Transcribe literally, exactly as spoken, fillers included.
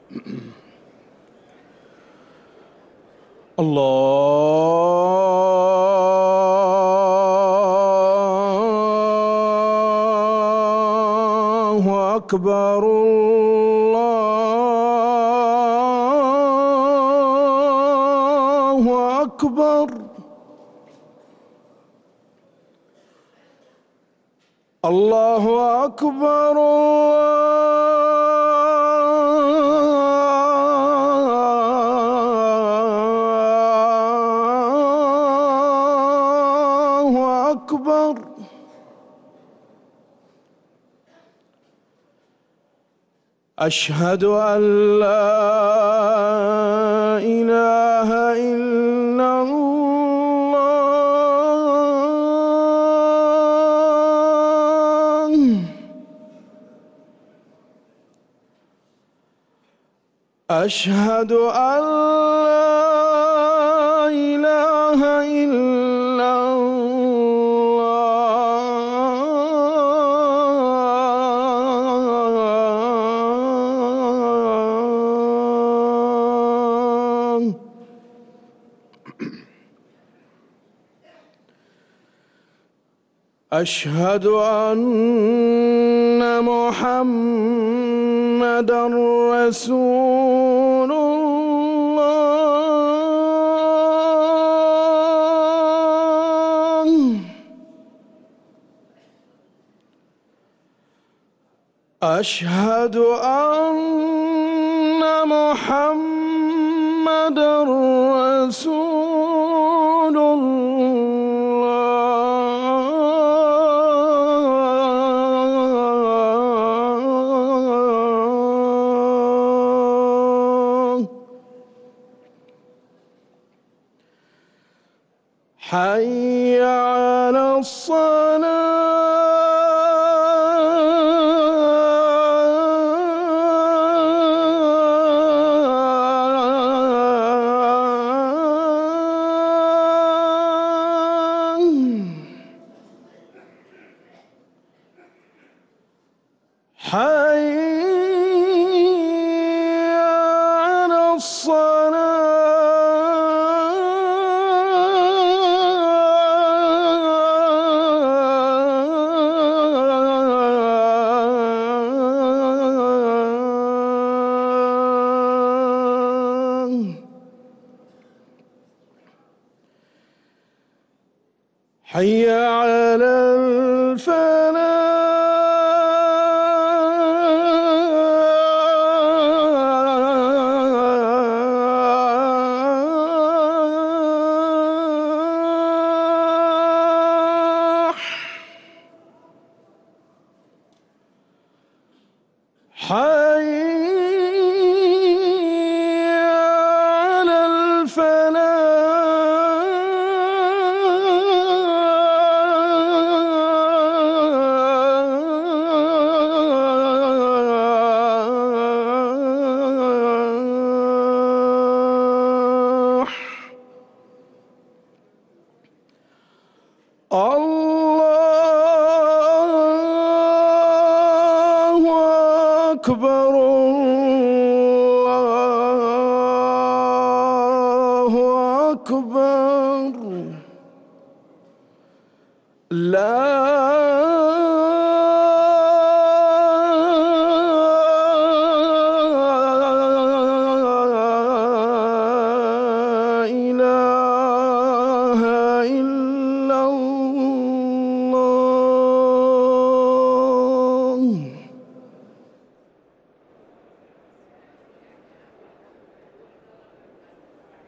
الله أكبر الله أكبر الله أكبر الله أكبر. أشهد أن لا إله إلا الله. أشهد أن لا إله إلا الله. أشهد أن محمدًا رسول الله. أشهد أن محمدًا رسول الله. حي على الصلاة. حي على الصلاة. حي على الفلاح. حي على الفلاح. الله أكبر.